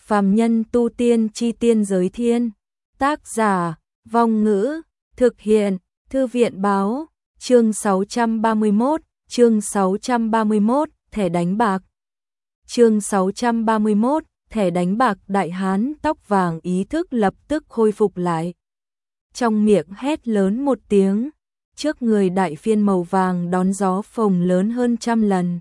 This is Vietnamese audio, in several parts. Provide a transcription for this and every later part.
Phàm nhân tu tiên chi tiên giới thiên. Tác giả, Vong Ngữ, thực hiện, Thư viện báo, chương 631, thẻ đánh bạc. Chương 631, thẻ đánh bạc. Đại hán tóc vàng ý thức lập tức khôi phục lại. Trong miệng hét lớn một tiếng, trước người đại phiên màu vàng đón gió phồng lớn hơn trăm lần.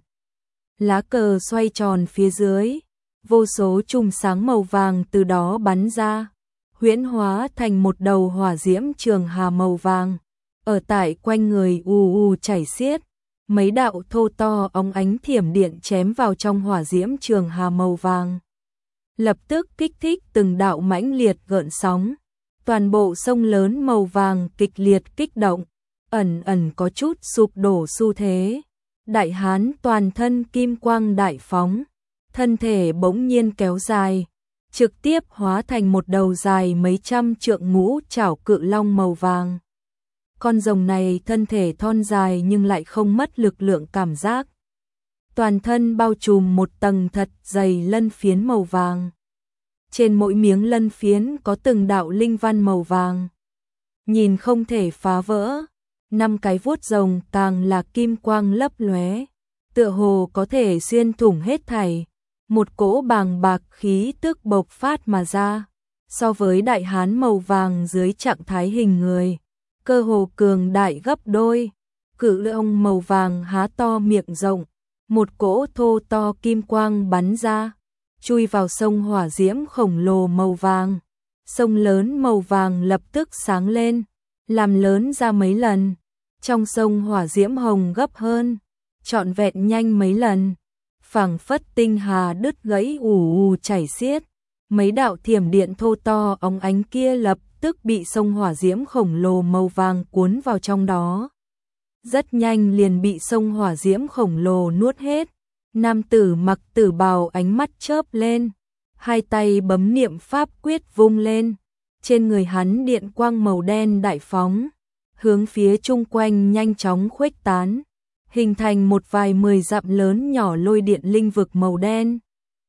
Lá cờ xoay tròn phía dưới, vô số chùm sáng màu vàng từ đó bắn ra, huyễn hóa thành một đầu hỏa diễm trường hà màu vàng, ở tại quanh người ù ù chảy xiết, mấy đạo thô to óng ánh thiểm điện chém vào trong hỏa diễm trường hà màu vàng. Lập tức kích thích từng đạo mãnh liệt gợn sóng, toàn bộ sông lớn màu vàng kịch liệt kích động, ẩn ẩn có chút sụp đổ xu thế. Đại hán toàn thân kim quang đại phóng, thân thể bỗng nhiên kéo dài, trực tiếp hóa thành một đầu dài mấy trăm trượng ngũ trảo cự long màu vàng. Con rồng này thân thể thon dài nhưng lại không mất lực lượng cảm giác. Toàn thân bao trùm một tầng thật dày lân phiến màu vàng. Trên mỗi miếng lân phiến có từng đạo linh văn màu vàng, nhìn không thể phá vỡ. 5 cái vuốt rồng càng là kim quang lấp lóe, tựa hồ có thể xuyên thủng hết thảy. Một cỗ bàng bạc khí tức bộc phát mà ra, so với đại hán màu vàng dưới trạng thái hình người, cơ hồ cường đại gấp đôi. Cự long màu vàng há to miệng rộng, một cỗ thô to kim quang bắn ra, chui vào sông hỏa diễm khổng lồ màu vàng. Sông lớn màu vàng lập tức sáng lên, làm lớn ra mấy lần. Trong sông hỏa diễm hồng gấp hơn, trọn vẹn nhanh mấy lần, phảng phất tinh hà đứt gãy ù ù chảy xiết. Mấy đạo thiểm điện thô to óng ánh kia lập tức bị sông hỏa diễm khổng lồ màu vàng cuốn vào trong đó. Rất nhanh liền bị sông hỏa diễm khổng lồ nuốt hết. Nam tử mặc tử bào ánh mắt chớp lên, hai tay bấm niệm pháp quyết vung lên, trên người hắn điện quang màu đen đại phóng, hướng phía chung quanh nhanh chóng khuếch tán, hình thành một vài 10 dặm lớn nhỏ lôi điện linh vực màu đen,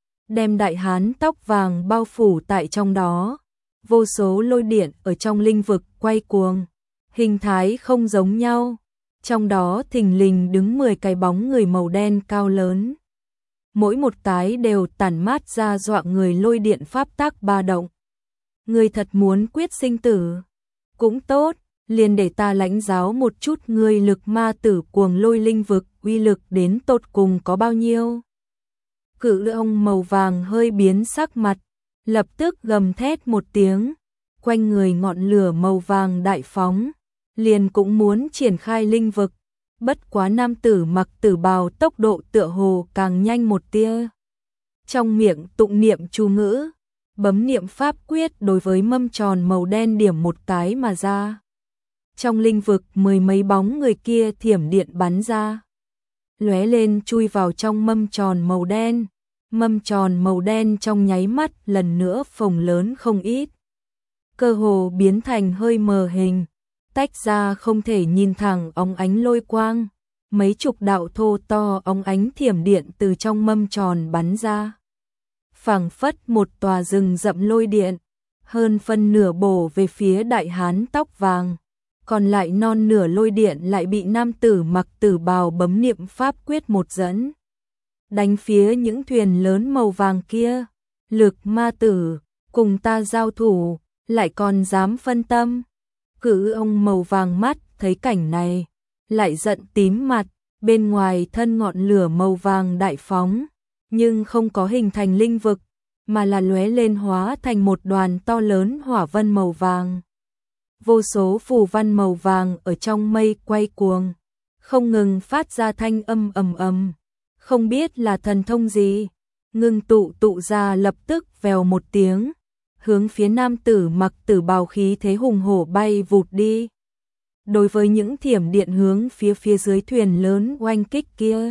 đem đại hán tóc vàng bao phủ tại trong đó. Vô số lôi điện ở trong linh vực quay cuồng, hình thái không giống nhau, trong đó thình lình đứng 10 cái bóng người màu đen cao lớn. Mỗi một cái đều tản mát ra dọa người lôi điện pháp tác ba động. Người thật muốn quyết sinh tử? Cũng tốt, liền để ta lãnh giáo một chút người lực ma tử cuồng lôi linh vực uy lực đến tột cùng có bao nhiêu. Cự long màu vàng hơi biến sắc mặt, lập tức gầm thét một tiếng, quanh người ngọn lửa màu vàng đại phóng, liền cũng muốn triển khai linh vực. Bất quá nam tử mặc tử bào tốc độ tựa hồ càng nhanh một tia. Trong miệng tụng niệm chú ngữ, bấm niệm pháp quyết đối với mâm tròn màu đen điểm một cái mà ra. Trong linh vực 10 mấy bóng người kia thiểm điện bắn ra, lóe lên chui vào trong mâm tròn màu đen. Mâm tròn màu đen trong nháy mắt lần nữa phồng lớn không ít, cơ hồ biến thành hơi mờ hình, tách ra không thể nhìn thẳng óng ánh lôi quang. Mấy chục đạo thô to óng ánh thiểm điện từ trong mâm tròn bắn ra, phảng phất một tòa rừng rậm lôi điện, hơn phân nửa bổ về phía đại hán tóc vàng, còn lại non nửa lôi điện lại bị nam tử mặc tử bào bấm niệm pháp quyết một dẫn, đánh phía những thuyền lớn màu vàng kia. Lực ma tử, cùng ta giao thủ, lại còn dám phân tâm? Cự ông màu vàng mắt thấy cảnh này, lại giận tím mặt, bên ngoài thân ngọn lửa màu vàng đại phóng, nhưng không có hình thành linh vực, mà là lóe lên hóa thành một đoàn to lớn hỏa vân màu vàng. Vô số phù văn màu vàng ở trong mây quay cuồng, không ngừng phát ra thanh âm ầm ầm, không biết là thần thông gì, ngưng tụ ra lập tức vèo một tiếng, hướng phía nam tử mặc tử bào khí thế hùng hổ bay vụt đi. Đối với những thiểm điện hướng phía dưới thuyền lớn oanh kích kia,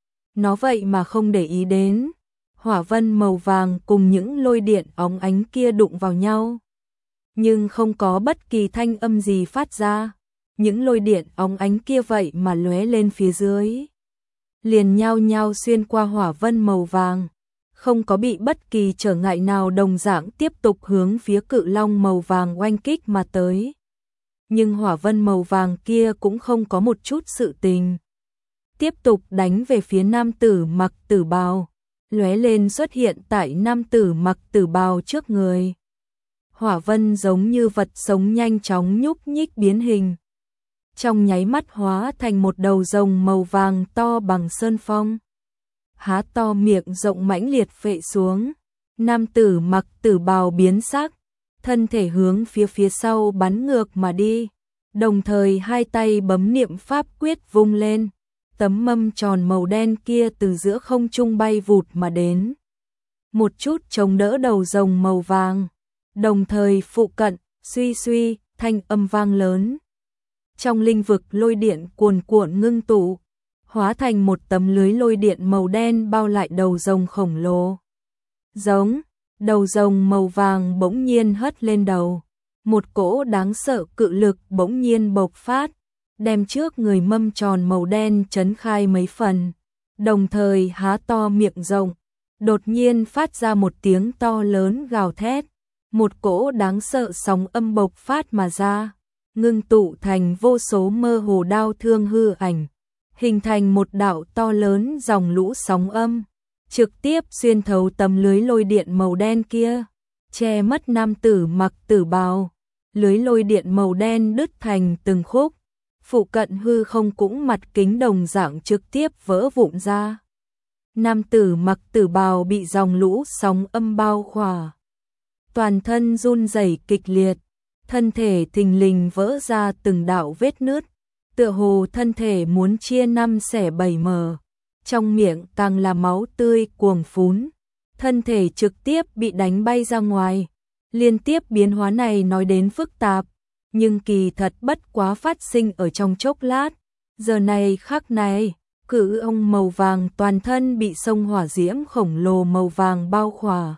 nó vậy mà không để ý đến. Hỏa vân màu vàng cùng những lôi điện óng ánh kia đụng vào nhau, nhưng không có bất kỳ thanh âm gì phát ra. Những lôi điện óng ánh kia vậy mà lóe lên phía dưới, liền nhao nhao xuyên qua hỏa vân màu vàng, không có bị bất kỳ trở ngại nào đồng dạng tiếp tục hướng phía cự long màu vàng oanh kích mà tới. Nhưng hỏa vân màu vàng kia cũng không có một chút sự tình. Tiếp tục đánh về phía nam tử mặc tử bào, lóe lên xuất hiện tại nam tử mặc tử bào trước người. Hỏa vân giống như vật sống nhanh chóng nhúc nhích biến hình. Trong nháy mắt hóa thành một đầu rồng màu vàng to bằng sơn phong. Há to miệng rộng mãnh liệt phệ xuống. Nam tử mặc tử bào biến sắc, thân thể hướng phía sau bắn ngược mà đi. Đồng thời hai tay bấm niệm pháp quyết vung lên. Tấm mâm tròn màu đen kia từ giữa không trung bay vụt mà đến. Một chút chống đỡ đầu rồng màu vàng. Đồng thời phụ cận, suy suy, thanh âm vang lớn. Trong linh vực lôi điện cuồn cuộn ngưng tụ, hóa thành một tấm lưới lôi điện màu đen bao lại đầu rồng khổng lồ. Giống, đầu rồng màu vàng bỗng nhiên hất lên đầu. Một cỗ đáng sợ cự lực bỗng nhiên bộc phát, đem trước người mâm tròn màu đen chấn khai mấy phần. Đồng thời há to miệng rộng, đột nhiên phát ra một tiếng to lớn gào thét. Một cỗ đáng sợ sóng âm bộc phát mà ra, ngưng tụ thành vô số mơ hồ đao thương hư ảnh, hình thành một đạo to lớn dòng lũ sóng âm, trực tiếp xuyên thấu tấm lưới lôi điện màu đen kia, che mất nam tử mặc tử bào. Lưới lôi điện màu đen đứt thành từng khúc, phụ cận hư không cũng mặt kính đồng dạng trực tiếp vỡ vụn ra. Nam tử mặc tử bào bị dòng lũ sóng âm bao khỏa, toàn thân run rẩy kịch liệt, thân thể thình lình vỡ ra từng đạo vết nứt, tựa hồ thân thể muốn chia năm xẻ bảy mờ, trong miệng càng là máu tươi cuồng phún, thân thể trực tiếp bị đánh bay ra ngoài. Liên tiếp biến hóa này nói đến phức tạp, nhưng kỳ thật bất quá phát sinh ở trong chốc lát. Giờ này khắc này, cự ông màu vàng toàn thân bị sông hỏa diễm khổng lồ màu vàng bao khỏa.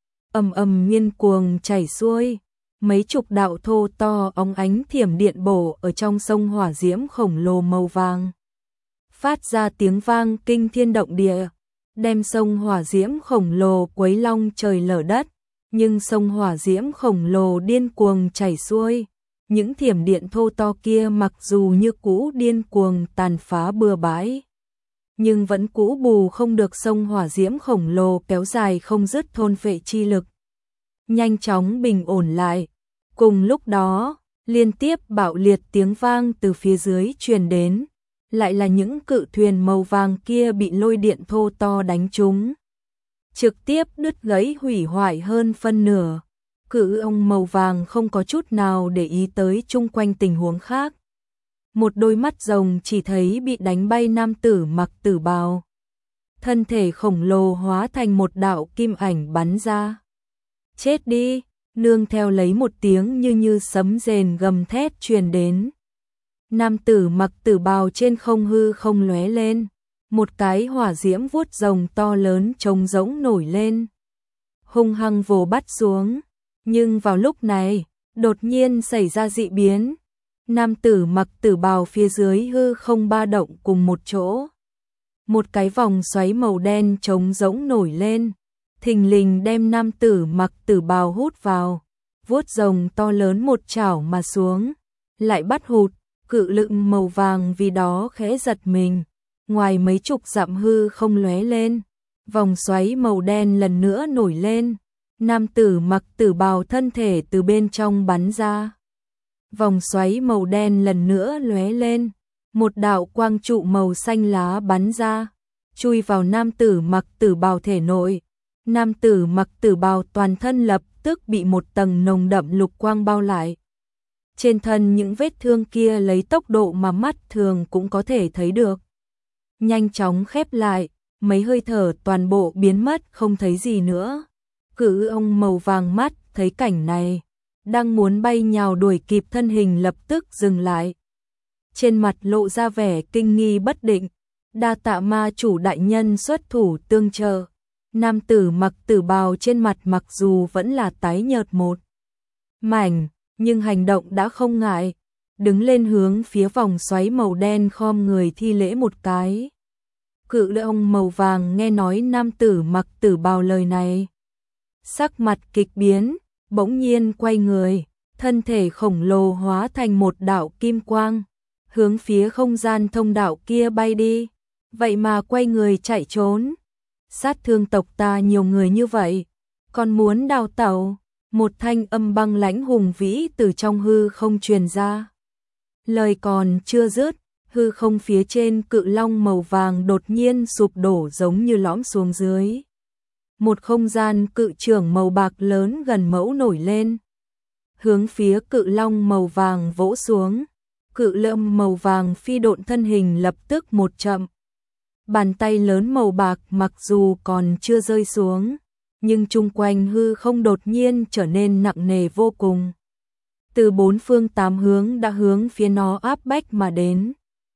Ầm ầm nghiên cuồng chảy xuôi, mấy chục đạo thô to óng ánh thiểm điện bổ ở trong sông hỏa diễm khổng lồ màu vàng. Phát ra tiếng vang kinh thiên động địa, đem sông hỏa diễm khổng lồ quấy long trời lở đất. Nhưng sông hỏa diễm khổng lồ điên cuồng chảy xuôi, những thiểm điện thô to kia mặc dù như cũ điên cuồng tàn phá bừa bãi, nhưng vẫn cũ bù không được sông hỏa diễm khổng lồ kéo dài không dứt thôn phệ chi lực. Nhanh chóng bình ổn lại, cùng lúc đó, liên tiếp bạo liệt tiếng vang từ phía dưới truyền đến, lại là những cự thuyền màu vàng kia bị lôi điện thô to đánh trúng. Trực tiếp đứt gãy hủy hoại hơn phân nửa. Cự ông màu vàng không có chút nào để ý tới chung quanh tình huống khác. Một đôi mắt rồng chỉ thấy bị đánh bay nam tử mặc tử bào. Thân thể khổng lồ hóa thành một đạo kim ảnh bắn ra. Chết đi, nương theo lấy một tiếng như sấm rền gầm thét truyền đến. Nam tử mặc tử bào trên không hư không lóe lên. Một cái hỏa diễm vuốt rồng to lớn trông rỗng nổi lên, hung hăng vồ bắt xuống. Nhưng vào lúc này, đột nhiên xảy ra dị biến. Nam tử mặc tử bào phía dưới hư không ba động cùng một chỗ. Một cái vòng xoáy màu đen trông rỗng nổi lên, thình lình đem nam tử mặc tử bào hút vào. Vuốt rồng to lớn một chảo mà xuống, lại bắt hụt, cự lực màu vàng vì đó khẽ giật mình. Ngoài mấy chục dặm hư không lóe lên, vòng xoáy màu đen lần nữa nổi lên, nam tử mặc tử bào thân thể từ bên trong bắn ra. Vòng xoáy màu đen lần nữa lóe lên, một đạo quang trụ màu xanh lá bắn ra, chui vào nam tử mặc tử bào thể nội. Nam tử mặc tử bào toàn thân lập tức bị một tầng nồng đậm lục quang bao lại. Trên thân những vết thương kia lấy tốc độ mà mắt thường cũng có thể thấy được, nhanh chóng khép lại, mấy hơi thở toàn bộ biến mất không thấy gì nữa. Cự ông màu vàng mắt thấy cảnh này, đang muốn bay nhào đuổi kịp thân hình lập tức dừng lại. Trên mặt lộ ra vẻ kinh nghi bất định, đa tạ ma chủ đại nhân xuất thủ tương trợ. Nam tử mặc tử bào trên mặt mặc dù vẫn là tái nhợt một mảnh, nhưng hành động đã không ngại, đứng lên hướng phía vòng xoáy màu đen khom người thi lễ một cái. Cự long màu vàng nghe nói nam tử mặc tử bào lời này, sắc mặt kịch biến, bỗng nhiên quay người, thân thể khổng lồ hóa thành một đạo kim quang, hướng phía không gian thông đạo kia bay đi, vậy mà quay người chạy trốn. Sát thương tộc ta nhiều người như vậy, còn muốn đào tẩu? Một thanh âm băng lãnh hùng vĩ từ trong hư không truyền ra. Lời còn chưa dứt, hư không phía trên cự long màu vàng đột nhiên sụp đổ giống như lõm xuống dưới. Một không gian cự trưởng màu bạc lớn gần mẫu nổi lên, hướng phía cự long màu vàng vỗ xuống. Cự long màu vàng phi độn thân hình lập tức một chậm. Bàn tay lớn màu bạc mặc dù còn chưa rơi xuống, nhưng chung quanh hư không đột nhiên trở nên nặng nề vô cùng. Từ bốn phương tám hướng đã hướng phía nó áp bách mà đến.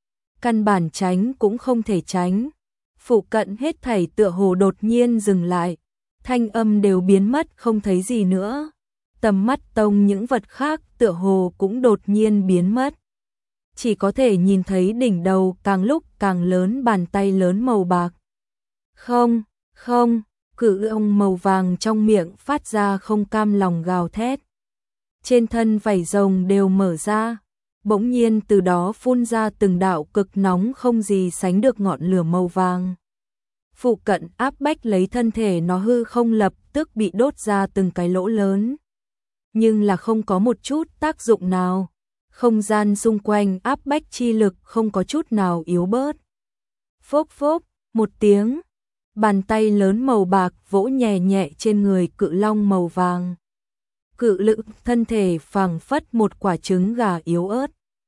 Căn bản tránh cũng không thể tránh. Phụ cận hết thảy tựa hồ đột nhiên dừng lại, thanh âm đều biến mất không thấy gì nữa. Tầm mắt tông những vật khác tựa hồ cũng đột nhiên biến mất. Chỉ có thể nhìn thấy đỉnh đầu càng lúc càng lớn bàn tay lớn màu bạc. Không, không, cự long màu vàng trong miệng phát ra không cam lòng gào thét. Trên thân vảy rồng đều mở ra, bỗng nhiên từ đó phun ra từng đạo cực nóng không gì sánh được ngọn lửa màu vàng. Phụ cận áp bách lấy thân thể nó hư không lập tức bị đốt ra từng cái lỗ lớn. Nhưng là không có một chút tác dụng nào. Không gian xung quanh áp bách chi lực không có chút nào yếu bớt. Phốc phốc, một tiếng, bàn tay lớn màu bạc vỗ nhẹ nhẹ trên người cự long màu vàng. Cự lực thân thể phảng phất một quả trứng gà yếu ớt,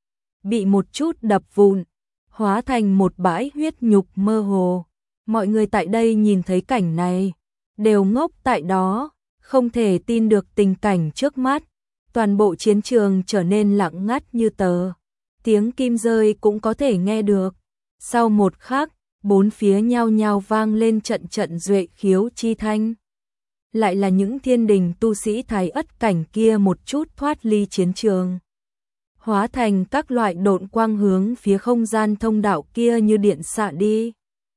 bị một chút đập vụn, hóa thành một bãi huyết nhục mơ hồ. Mọi người tại đây nhìn thấy cảnh này, đều ngốc tại đó, không thể tin được tình cảnh trước mắt. Toàn bộ chiến trường trở nên lặng ngắt như tờ. Tiếng kim rơi cũng có thể nghe được. Sau một khắc, bốn phía nhao nhao vang lên trận trận duệ khiếu chi thanh. Lại là những thiên đình tu sĩ thái ất cảnh kia một chút thoát ly chiến trường, hóa thành các loại độn quang hướng phía không gian thông đạo kia như điện xạ đi.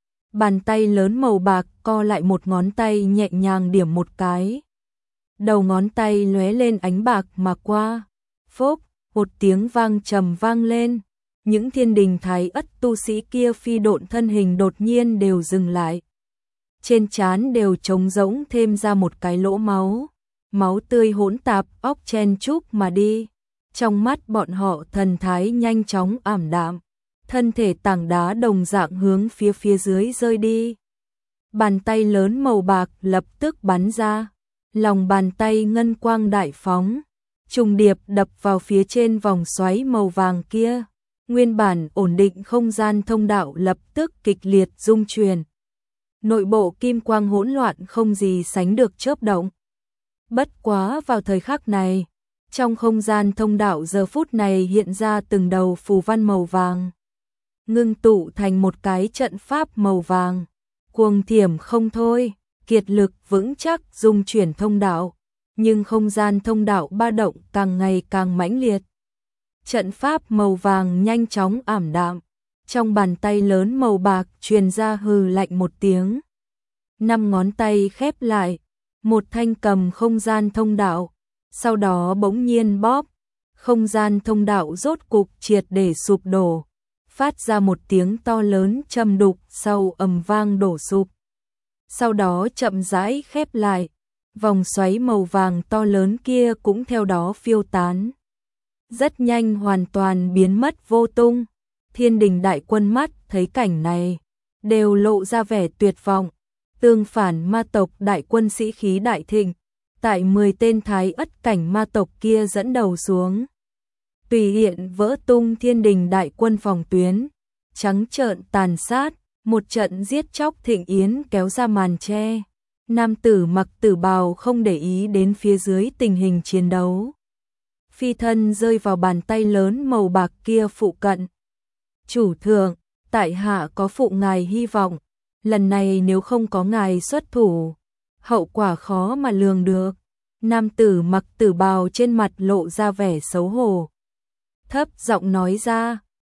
Bàn tay lớn màu bạc co lại một ngón tay nhẹ nhàng điểm một cái. Đầu ngón tay lóe lên ánh bạc mà qua. Phốc, một tiếng vang trầm vang lên. Những thiên đình thái ất tu sĩ kia phi độn thân hình đột nhiên đều dừng lại. Trên trán đều trống rỗng thêm ra một cái lỗ máu. Máu tươi hỗn tạp óc chen chúc mà đi. Trong mắt bọn họ thần thái nhanh chóng ảm đạm. Thân thể tảng đá đồng dạng hướng phía dưới rơi đi. Bàn tay lớn màu bạc lập tức bắn ra. Lòng bàn tay ngân quang đại phóng, trùng điệp đập vào phía trên vòng xoáy màu vàng kia. Nguyên bản ổn định không gian thông đạo lập tức kịch liệt rung chuyển. Nội bộ kim quang hỗn loạn không gì sánh được chớp động. Bất quá vào thời khắc này, trong không gian thông đạo giờ phút này hiện ra từng đầu phù văn màu vàng, ngưng tụ thành một cái trận pháp màu vàng, cuồng thiểm không thôi. Kiệt lực vững chắc dung chuyển thông đạo, nhưng không gian thông đạo ba động càng ngày càng mãnh liệt. Trận pháp màu vàng nhanh chóng ảm đạm, trong bàn tay lớn màu bạc truyền ra hừ lạnh một tiếng. 5 ngón tay khép lại, một thanh cầm không gian thông đạo, sau đó bỗng nhiên bóp, không gian thông đạo rốt cục triệt để sụp đổ, phát ra một tiếng to lớn trầm đục sau ầm vang đổ sụp. Sau đó chậm rãi khép lại, vòng xoáy màu vàng to lớn kia cũng theo đó phiêu tán. Rất nhanh hoàn toàn biến mất vô tung. Thiên đình đại quân mắt thấy cảnh này, đều lộ ra vẻ tuyệt vọng. Tương phản ma tộc đại quân sĩ khí đại thịnh, tại 10 tên thái ất cảnh ma tộc kia dẫn đầu xuống. Tùy hiện vỡ tung thiên đình đại quân phòng tuyến, trắng trợn tàn sát. Một trận giết chóc thịnh yến kéo ra màn che. Nam tử mặc tử bào không để ý đến phía dưới tình hình chiến đấu. Phi thân rơi vào bàn tay lớn màu bạc kia phụ cận. Chủ thượng, tại hạ có phụ ngài hy vọng. Lần này nếu không có ngài xuất thủ, hậu quả khó mà lường được. Nam tử mặc tử bào trên mặt lộ ra vẻ xấu hổ, thấp giọng nói ra.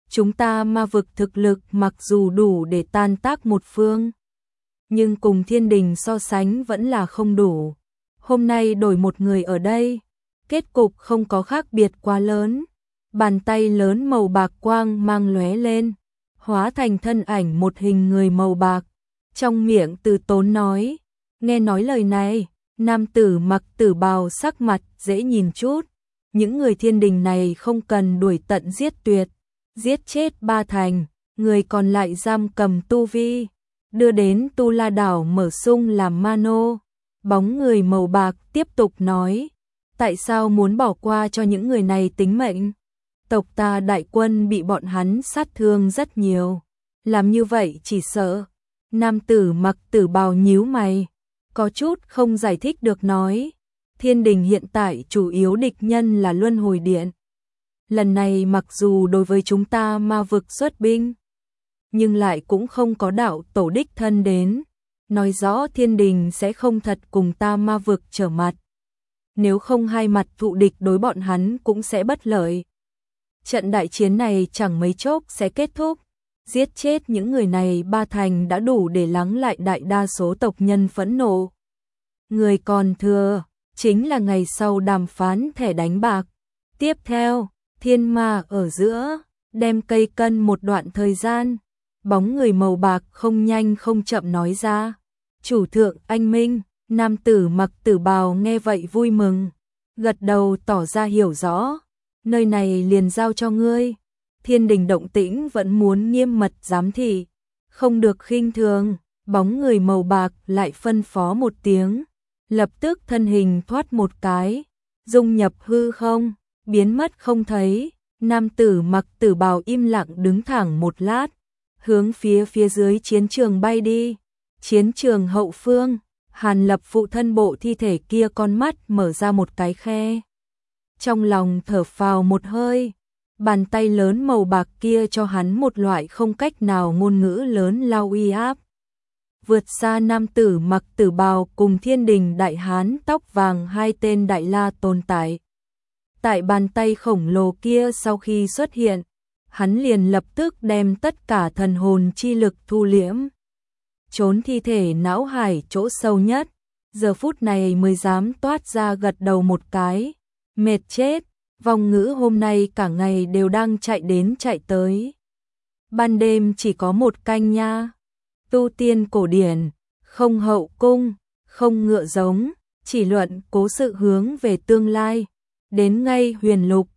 chúng ta ma vực thực lực mặc dù đủ để tan tác một phương, nhưng cùng thiên đình so sánh vẫn là không đủ. Hôm nay đổi một người ở đây, kết cục không có khác biệt quá lớn. Bàn tay lớn màu bạc quang mang lóe lên, hóa thành thân ảnh một hình người màu bạc, trong miệng từ tốn nói. Nghe nói lời này, nam tử mặc tử bào sắc mặt dễ nhìn chút. Những người thiên đình này không cần đuổi tận giết tuyệt, giết chết 3 thành, người còn lại giam cầm tu vi, đưa đến Tu La Đảo mở sung làm ma nô. Bóng người màu bạc tiếp tục nói, tại sao muốn bỏ qua cho những người này tính mệnh? Tộc ta đại quân bị bọn hắn sát thương rất nhiều, làm như vậy chỉ sợ. Nam tử mặc tử bào nhíu mày, có chút không giải thích được nói, thiên đình hiện tại chủ yếu địch nhân là Luân Hồi Điện. Lần này mặc dù đối với chúng ta ma vực xuất binh, nhưng lại cũng không có đạo tổ đích thân đến, nói rõ thiên đình sẽ không thật cùng ta ma vực trở mặt. Nếu không hai mặt thụ địch đối bọn hắn cũng sẽ bất lợi. Trận đại chiến này chẳng mấy chốc sẽ kết thúc, giết chết những người này 3 thành đã đủ để lắng lại đại đa số tộc nhân phẫn nộ. Người còn thừa chính là ngày sau đàm phán thẻ đánh bạc. Tiếp theo, thiên ma ở giữa, đem cây cân một đoạn thời gian. Bóng người màu bạc không nhanh không chậm nói ra. Chủ thượng anh minh, nam tử mặc tử bào nghe vậy vui mừng, gật đầu tỏ ra hiểu rõ. Nơi này liền giao cho ngươi. Thiên đình động tĩnh vẫn muốn nghiêm mật giám thị, không được khinh thường. Bóng người màu bạc lại phân phó một tiếng, lập tức thân hình thoát một cái, dung nhập hư không, biến mất không thấy. Nam tử mặc tử bào im lặng đứng thẳng một lát, hướng phía dưới chiến trường bay đi. Chiến trường hậu phương, Hàn Lập phụ thân bộ thi thể kia con mắt mở ra một cái khe. Trong lòng thở phào một hơi, bàn tay lớn màu bạc kia cho hắn một loại không cách nào ngôn ngữ lớn lao uy áp. Vượt xa nam tử mặc tử bào cùng thiên đình đại hán tóc vàng hai tên đại la tồn tại. Tại bàn tay khổng lồ kia sau khi xuất hiện, hắn liền lập tức đem tất cả thần hồn chi lực thu liễm. Trốn thi thể não hải chỗ sâu nhất, giờ phút này mới dám toát ra gật đầu một cái. Mệt chết, vong ngữ hôm nay cả ngày đều đang chạy đến chạy tới. Ban đêm chỉ có một canh nha. Tu tiên cổ điển, không hậu cung, không ngựa giống, chỉ luận cố sự hướng về tương lai. Đến ngay huyền lục,